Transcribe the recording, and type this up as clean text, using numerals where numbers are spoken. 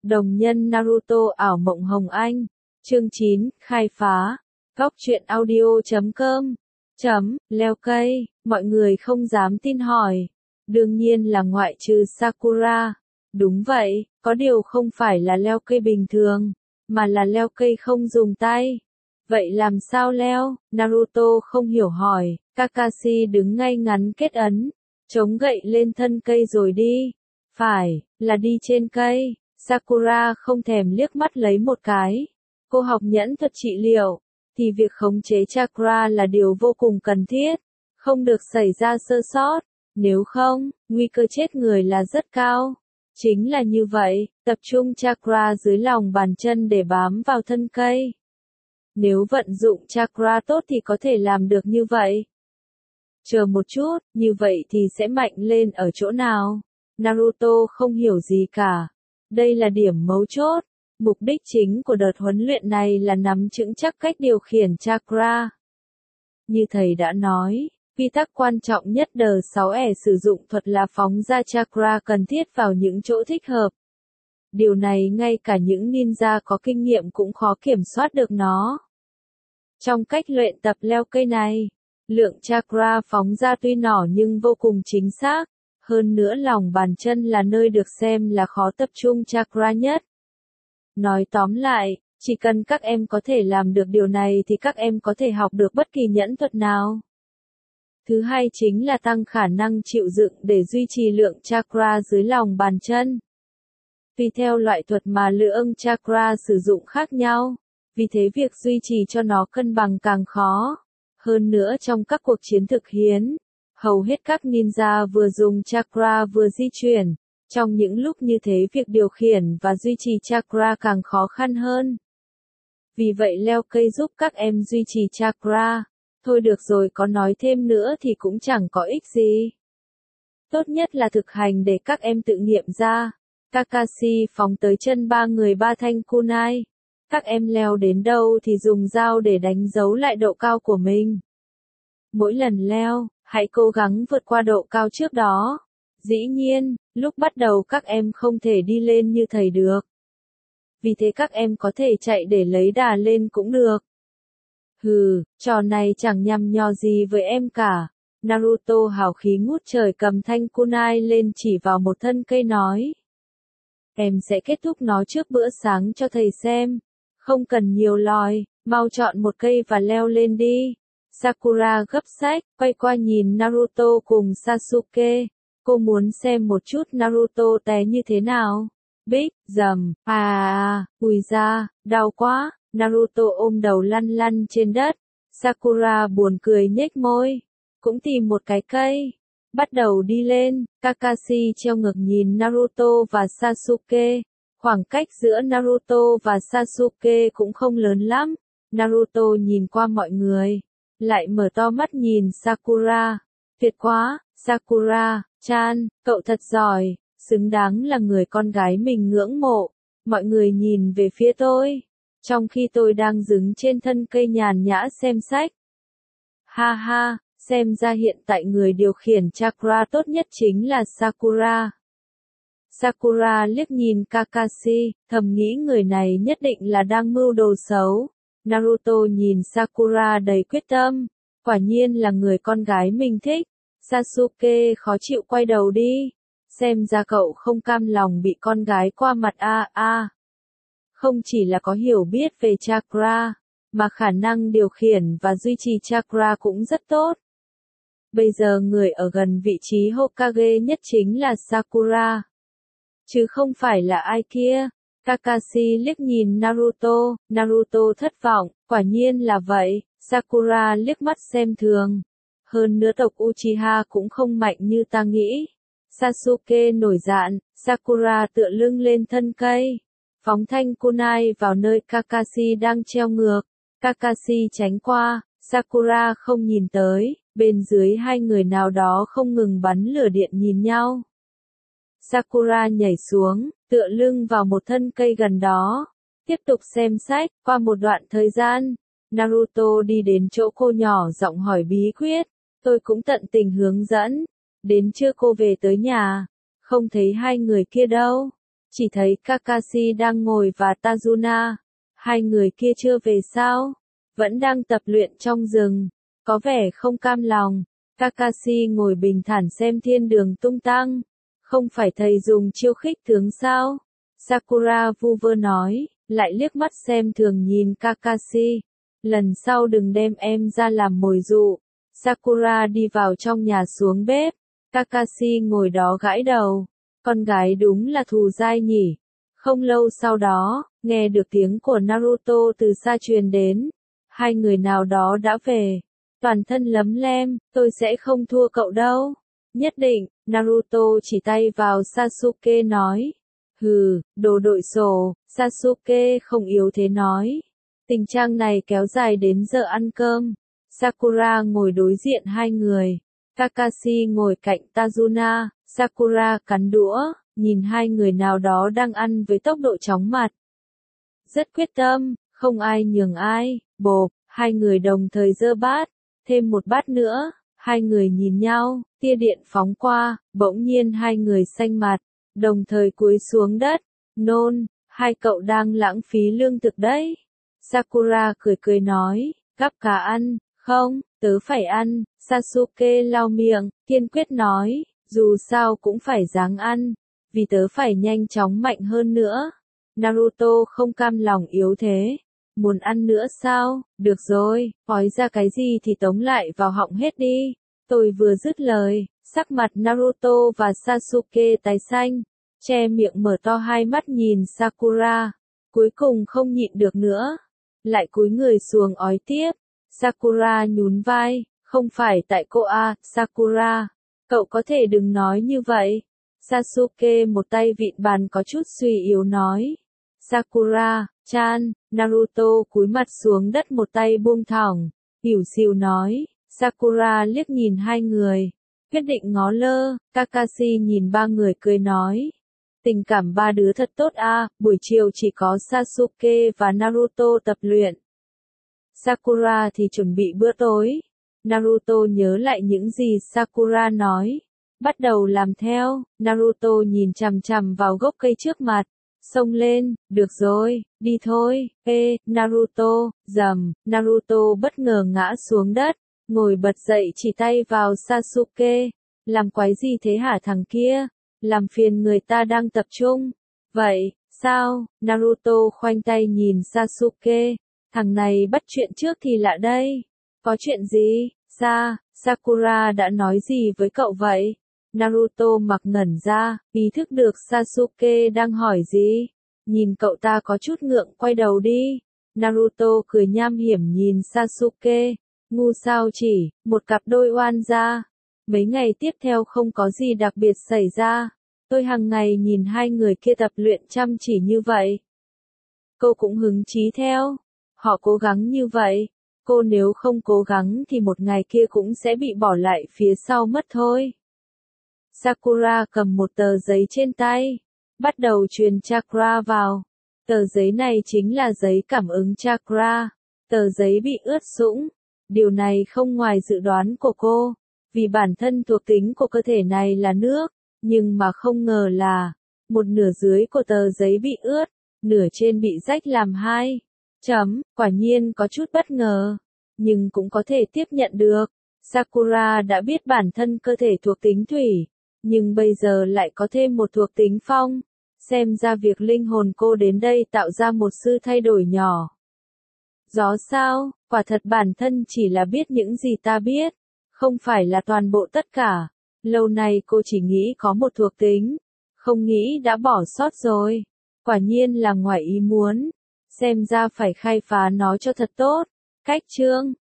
Đồng nhân Naruto ảo mộng hồng anh. Chương 9, khai phá. Góc truyện audio.com. Leo cây, mọi người không dám tin hỏi. Đương nhiên là ngoại trừ Sakura. Đúng vậy, có điều không phải là leo cây bình thường, mà là leo cây không dùng tay. Vậy làm sao leo? Naruto không hiểu hỏi. Kakashi đứng ngay ngắn kết ấn, chống gậy lên thân cây rồi đi. Phải, là đi trên cây. Sakura không thèm liếc mắt lấy một cái. Cô học nhẫn thuật trị liệu, thì việc khống chế chakra là điều vô cùng cần thiết, không được xảy ra sơ sót, nếu không, nguy cơ chết người là rất cao. Chính là như vậy, tập trung chakra dưới lòng bàn chân để bám vào thân cây. Nếu vận dụng chakra tốt thì có thể làm được như vậy. Chờ một chút, như vậy thì sẽ mạnh lên ở chỗ nào? Naruto không hiểu gì cả. Đây là điểm mấu chốt. Mục đích chính của đợt huấn luyện này là nắm vững chắc cách điều khiển chakra. Như thầy đã nói, quy tắc quan trọng nhất đờ 6E sử dụng thuật là phóng ra chakra cần thiết vào những chỗ thích hợp. Điều này ngay cả những ninja có kinh nghiệm cũng khó kiểm soát được nó. Trong cách luyện tập leo cây này, lượng chakra phóng ra tuy nhỏ nhưng vô cùng chính xác. Hơn nữa lòng bàn chân là nơi được xem là khó tập trung chakra nhất. Nói tóm lại, chỉ cần các em có thể làm được điều này thì các em có thể học được bất kỳ nhẫn thuật nào. Thứ hai chính là tăng khả năng chịu đựng để duy trì lượng chakra dưới lòng bàn chân. Tùy theo loại thuật mà lượng chakra sử dụng khác nhau, vì thế việc duy trì cho nó cân bằng càng khó. Hơn nữa trong các cuộc chiến thực hiến, hầu hết các ninja vừa dùng chakra vừa di chuyển. Trong những lúc như thế việc điều khiển và duy trì chakra càng khó khăn hơn. Vì vậy leo cây giúp các em duy trì chakra. Thôi được rồi, có nói thêm nữa thì cũng chẳng có ích gì. Tốt nhất là thực hành để các em tự nghiệm ra. Kakashi phóng tới chân ba người ba thanh kunai. Các em leo đến đâu thì dùng dao để đánh dấu lại độ cao của mình. Mỗi lần leo, hãy cố gắng vượt qua độ cao trước đó. Dĩ nhiên, lúc bắt đầu các em không thể đi lên như thầy được. Vì thế các em có thể chạy để lấy đà lên cũng được. Hừ, trò này chẳng nhằm nhò gì với em cả. Naruto hào khí ngút trời cầm thanh kunai lên chỉ vào một thân cây nói. Em sẽ kết thúc nó trước bữa sáng cho thầy xem. Không cần nhiều lòi, mau chọn một cây và leo lên đi. Sakura gấp sách, quay qua nhìn Naruto cùng Sasuke. Cô muốn xem một chút Naruto té như thế nào. Bích, dầm, ui da, đau quá. Naruto ôm đầu lăn lăn trên đất. Sakura buồn cười nhếch môi. Cũng tìm một cái cây. Bắt đầu đi lên. Kakashi treo ngược nhìn Naruto và Sasuke. Khoảng cách giữa Naruto và Sasuke cũng không lớn lắm. Naruto nhìn qua mọi người. Lại mở to mắt nhìn Sakura. Tuyệt quá, Sakura. Chan, cậu thật giỏi, xứng đáng là người con gái mình ngưỡng mộ. Mọi người nhìn về phía tôi, trong khi tôi đang đứng trên thân cây nhàn nhã xem sách. Ha ha, xem ra hiện tại người điều khiển chakra tốt nhất chính là Sakura. Sakura liếc nhìn Kakashi, thầm nghĩ người này nhất định là đang mưu đồ xấu. Naruto nhìn Sakura đầy quyết tâm, quả nhiên là người con gái mình thích. Sasuke khó chịu quay đầu đi. Xem ra cậu không cam lòng bị con gái qua mặt Không chỉ là có hiểu biết về chakra, mà khả năng điều khiển và duy trì chakra cũng rất tốt. Bây giờ người ở gần vị trí Hokage nhất chính là Sakura. Chứ không phải là ai kia. Kakashi liếc nhìn Naruto. Naruto thất vọng, quả nhiên là vậy. Sakura liếc mắt xem thường. Hơn nữa tộc Uchiha cũng không mạnh như ta nghĩ. Sasuke nổi giận, Sakura tựa lưng lên thân cây. Phóng thanh kunai vào nơi Kakashi đang treo ngược. Kakashi tránh qua, Sakura không nhìn tới, bên dưới hai người nào đó không ngừng bắn lửa điện nhìn nhau. Sakura nhảy xuống, tựa lưng vào một thân cây gần đó. Tiếp tục xem sách, qua một đoạn thời gian, Naruto đi đến chỗ cô nhỏ giọng hỏi bí quyết. Tôi cũng tận tình hướng dẫn. Đến trưa cô về tới nhà. Không thấy hai người kia đâu. chỉ thấy Kakashi đang ngồi và Tajuna. Hai người kia chưa về sao? Vẫn đang tập luyện trong rừng, có vẻ không cam lòng. Kakashi ngồi bình thản xem thiên đường tung tăng. Không phải thầy dùng chiêu khích tướng sao? Sakura vu vơ nói, lại liếc mắt xem thường nhìn Kakashi. Lần sau đừng đem em ra làm mồi dụ. Sakura đi vào trong nhà xuống bếp. Kakashi ngồi đó gãi đầu. Con gái đúng là thù dai nhỉ. Không lâu sau đó, nghe được tiếng của Naruto từ xa truyền đến. Hai người nào đó đã về. Toàn thân lấm lem, tôi sẽ không thua cậu đâu. Nhất định, Naruto chỉ tay vào Sasuke nói. Hừ, đồ đội sổ, Sasuke không yếu thế nói. Tình trạng này kéo dài đến giờ ăn cơm. Sakura ngồi đối diện hai người. Kakashi ngồi cạnh Tajuna. Sakura cắn đũa, nhìn hai người nào đó đang ăn với tốc độ chóng mặt. Rất quyết tâm, không ai nhường ai. Bộp, hai người đồng thời giơ bát. Thêm một bát nữa. Hai người nhìn nhau, tia điện phóng qua, bỗng nhiên hai người xanh mặt, đồng thời cúi xuống đất. Nôn, hai cậu đang lãng phí lương thực đấy. Sakura cười cười nói, gắp cá ăn, không, tớ phải ăn. Sasuke lau miệng, kiên quyết nói, dù sao cũng phải ráng ăn, vì tớ phải nhanh chóng mạnh hơn nữa. Naruto không cam lòng yếu thế. Muốn ăn nữa sao? Được rồi, ói ra cái gì thì tống lại vào họng hết đi. Tôi vừa dứt lời, sắc mặt Naruto và Sasuke tái xanh, che miệng mở to hai mắt nhìn Sakura. Cuối cùng không nhịn được nữa, lại cúi người xuống ói tiếp. Sakura nhún vai, không phải tại cô à, Sakura. Cậu có thể đừng nói như vậy. Sasuke một tay vịn bàn có chút suy yếu nói. Sakura-chan, Naruto cúi mặt xuống đất một tay buông thõng, ỉu xìu nói. Sakura liếc nhìn hai người, quyết định ngó lơ. Kakashi nhìn ba người cười nói. Tình cảm ba đứa thật tốt à, buổi chiều chỉ có Sasuke và Naruto tập luyện. Sakura thì chuẩn bị bữa tối. Naruto nhớ lại những gì Sakura nói. Bắt đầu làm theo. Naruto nhìn chằm chằm vào gốc cây trước mặt. Xông lên, được rồi, đi thôi. Ê, Naruto, rầm, Naruto bất ngờ ngã xuống đất. Ngồi bật dậy chỉ tay vào Sasuke. Làm quái gì thế hả thằng kia? Làm phiền người ta đang tập trung. Vậy, sao? Naruto khoanh tay nhìn Sasuke. Thằng này bắt chuyện trước thì lạ đây. Có chuyện gì? Sakura đã nói gì với cậu vậy? Naruto mặc ngẩn ra, ý thức được Sasuke đang hỏi gì. Nhìn cậu ta có chút ngượng quay đầu đi. Naruto cười nham hiểm nhìn Sasuke. Ngu sao chỉ, một cặp đôi oan gia. Mấy ngày tiếp theo không có gì đặc biệt xảy ra. Tôi hàng ngày nhìn hai người kia tập luyện chăm chỉ như vậy. Cô cũng hứng chí theo. Họ cố gắng như vậy. Cô nếu không cố gắng thì một ngày kia cũng sẽ bị bỏ lại phía sau mất thôi. Sakura cầm một tờ giấy trên tay. Bắt đầu truyền chakra vào. Tờ giấy này chính là giấy cảm ứng chakra. Tờ giấy bị ướt sũng. Điều này không ngoài dự đoán của cô. Vì bản thân thuộc tính của cơ thể này là nước. Nhưng mà không ngờ là, một nửa dưới của tờ giấy bị ướt, nửa trên bị rách làm hai. Quả nhiên có chút bất ngờ. Nhưng cũng có thể tiếp nhận được. Sakura đã biết bản thân cơ thể thuộc tính thủy. Nhưng bây giờ lại có thêm một thuộc tính phong. Xem ra việc linh hồn cô đến đây tạo ra một sự thay đổi nhỏ. Gió sao, quả thật bản thân chỉ là biết những gì ta biết. Không phải là toàn bộ tất cả. Lâu nay cô chỉ nghĩ có một thuộc tính. Không nghĩ đã bỏ sót rồi. Quả nhiên là ngoài ý muốn. Xem ra phải khai phá nó cho thật tốt. Cách chương